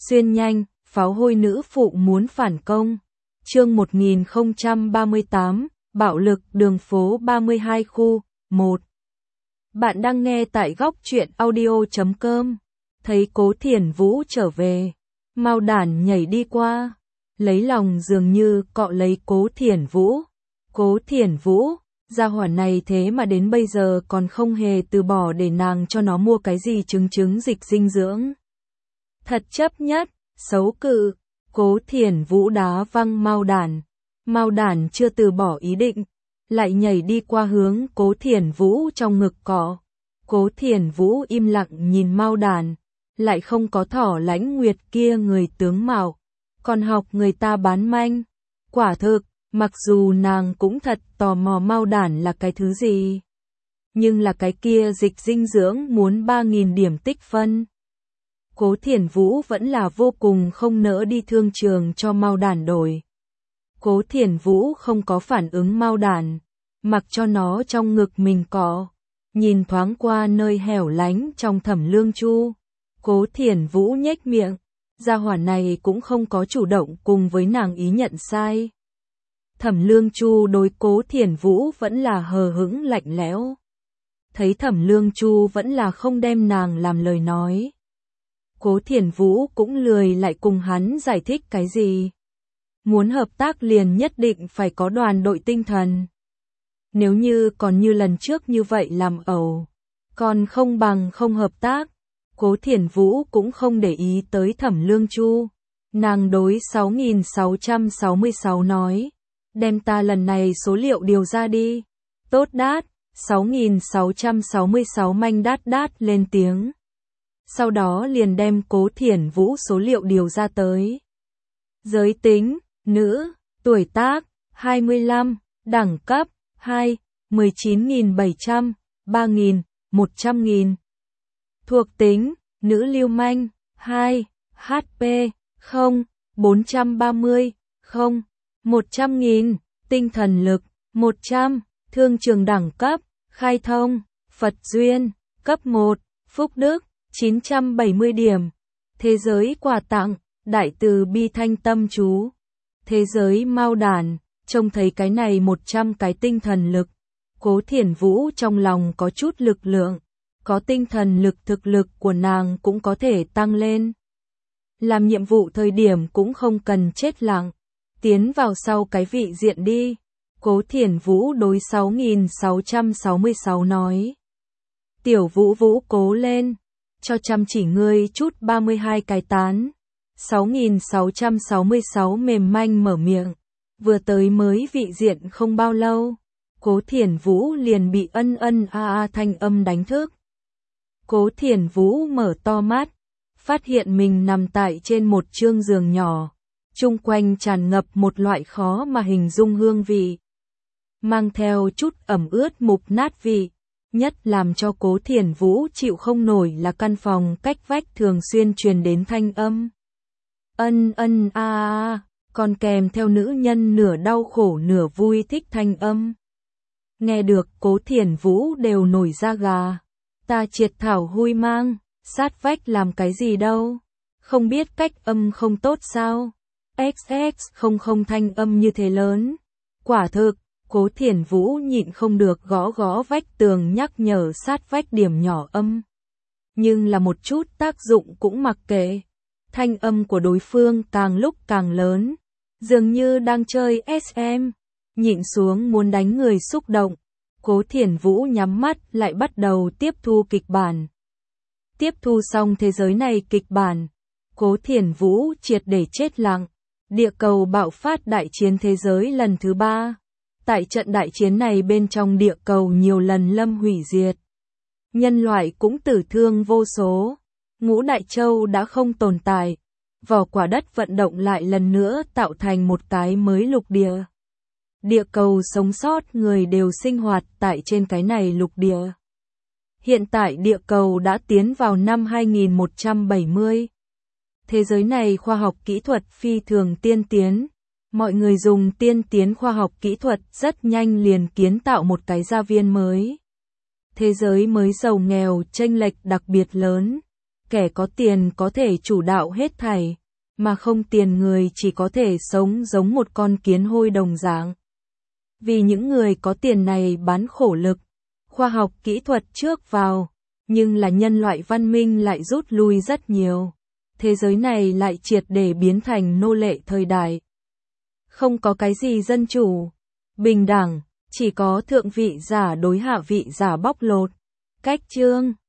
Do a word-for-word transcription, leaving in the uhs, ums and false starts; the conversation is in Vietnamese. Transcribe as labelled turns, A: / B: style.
A: Xuyên nhanh, pháo hôi nữ phụ muốn phản công. Chương một nghìn không trăm ba mươi tám, bạo lực đường phố ba mươi hai khu, một. Bạn đang nghe tại góc truyện audio chấm com. Thấy Cố Thiển Vũ trở về, Mao Đản nhảy đi qua, lấy lòng dường như cọ lấy Cố Thiển Vũ. Cố Thiển Vũ, gia hỏa này thế mà đến bây giờ còn không hề từ bỏ để nàng cho nó mua cái gì trứng trứng dịch dinh dưỡng. Thật chấp nhất, xấu cự. Cố Thiển Vũ đá văng Mao Đản. Mao Đản chưa từ bỏ ý định, lại nhảy đi qua hướng Cố Thiển Vũ trong ngực cọ. Cố Thiển Vũ im lặng nhìn Mao Đản, lại không có thỏ lãnh nguyệt kia người tướng mạo, còn học người ta bán manh. Quả thực, mặc dù nàng cũng thật tò mò Mao Đản là cái thứ gì, nhưng là cái kia dịch dinh dưỡng muốn ba nghìn điểm tích phân. Cố Thiển Vũ vẫn là vô cùng không nỡ đi thương trường cho Mao Đản đổi. Cố Thiển Vũ không có phản ứng Mao Đản, mặc cho nó trong ngực mình cọ, nhìn thoáng qua nơi hẻo lánh trong Thẩm Lương Chu. Cố Thiển Vũ nhếch miệng, gia hỏa này cũng không có chủ động cùng với nàng ý nhận sai. Thẩm Lương Chu đối Cố Thiển Vũ vẫn là hờ hững lạnh lẽo. Thấy Thẩm Lương Chu vẫn là không đem nàng làm lời nói, Cố Thiển Vũ cũng lười lại cùng hắn giải thích cái gì. Muốn hợp tác liền nhất định phải có đoàn đội tinh thần. Nếu như còn như lần trước như vậy làm ẩu, còn không bằng không hợp tác. Cố Thiển Vũ cũng không để ý tới Thẩm Lương Chu. Nàng đối sáu nghìn sáu trăm sáu mươi sáu nói, đem ta lần này số liệu điều ra đi. Tốt đát, sáu nghìn sáu trăm sáu mươi sáu manh đát đát lên tiếng. Sau đó liền đem Cố Thiển Vũ số liệu điều ra tới. Giới tính, nữ, tuổi tác, hai mươi lăm, đẳng cấp, hai, mười chín nghìn bảy trăm, ba nghìn, một trăm nghìn. Thuộc tính, nữ lưu manh, hai, hát pê, không, bốn trăm ba mươi, không, một trăm nghìn, tinh thần lực, một trăm, thương trường đẳng cấp, khai thông, Phật duyên, cấp một, phúc đức, chín trăm bảy mươi điểm. Thế giới quà tặng, đại từ bi thanh tâm chú. Thế giới Mao Đản, trông thấy cái này một trăm cái tinh thần lực. Cố Thiển Vũ trong lòng có chút lực lượng, có tinh thần lực thực lực của nàng cũng có thể tăng lên. Làm nhiệm vụ thời điểm cũng không cần chết lặng, tiến vào sau cái vị diện đi. Cố Thiển Vũ đối sáu nghìn sáu trăm sáu mươi sáu nói. Tiểu Vũ Vũ cố lên, cho chăm chỉ ngươi chút ba mươi hai cái tán. sáu nghìn sáu trăm sáu mươi sáu mềm manh mở miệng, vừa tới mới vị diện không bao lâu, Cố Thiển Vũ liền bị ân ân a a thanh âm đánh thức. Cố Thiển Vũ mở to mắt, phát hiện mình nằm tại trên một chương giường nhỏ, chung quanh tràn ngập một loại khó mà hình dung hương vị, mang theo chút ẩm ướt mục nát vị. Nhất làm cho Cố Thiển Vũ chịu không nổi là căn phòng cách vách thường xuyên truyền đến thanh âm ân ân a a, còn kèm theo nữ nhân nửa đau khổ nửa vui thích thanh âm. Nghe được Cố Thiển Vũ đều nổi da gà. Ta triệt thảo hui mang, sát vách làm cái gì đâu, không biết cách âm không tốt sao? ích ích không không thanh âm như thế lớn. Quả thực, Cố Thiển Vũ nhịn không được gõ gõ vách tường nhắc nhở sát vách điểm nhỏ âm. Nhưng là một chút tác dụng cũng mặc kệ. Thanh âm của đối phương càng lúc càng lớn, dường như đang chơi ét em, nhịn xuống muốn đánh người xúc động. Cố Thiển Vũ nhắm mắt lại bắt đầu tiếp thu kịch bản. Tiếp thu xong thế giới này kịch bản, Cố Thiển Vũ triệt để chết lặng. Địa cầu bạo phát đại chiến thế giới lần thứ ba. Tại trận đại chiến này bên trong địa cầu nhiều lần lâm hủy diệt. Nhân loại cũng tử thương vô số. Ngũ Đại Châu đã không tồn tại. Vỏ quả đất vận động lại lần nữa tạo thành một cái mới lục địa. Địa cầu sống sót người đều sinh hoạt tại trên cái này lục địa. Hiện tại địa cầu đã tiến vào năm hai nghìn một trăm bảy mươi. Thế giới này khoa học kỹ thuật phi thường tiên tiến. Mọi người dùng tiên tiến khoa học kỹ thuật rất nhanh liền kiến tạo một cái gia viên mới. Thế giới mới giàu nghèo chênh lệch đặc biệt lớn. kẻ có tiền có thể chủ đạo hết thảy, mà không tiền người chỉ có thể sống giống một con kiến hôi đồng dạng. Vì những người có tiền này bán khổ lực, khoa học kỹ thuật trước vào, nhưng là nhân loại văn minh lại rút lui rất nhiều. Thế giới này lại triệt để biến thành nô lệ thời đại. Không có cái gì dân chủ, bình đẳng, chỉ có thượng vị giả đối hạ vị giả bóc lột. Cách chương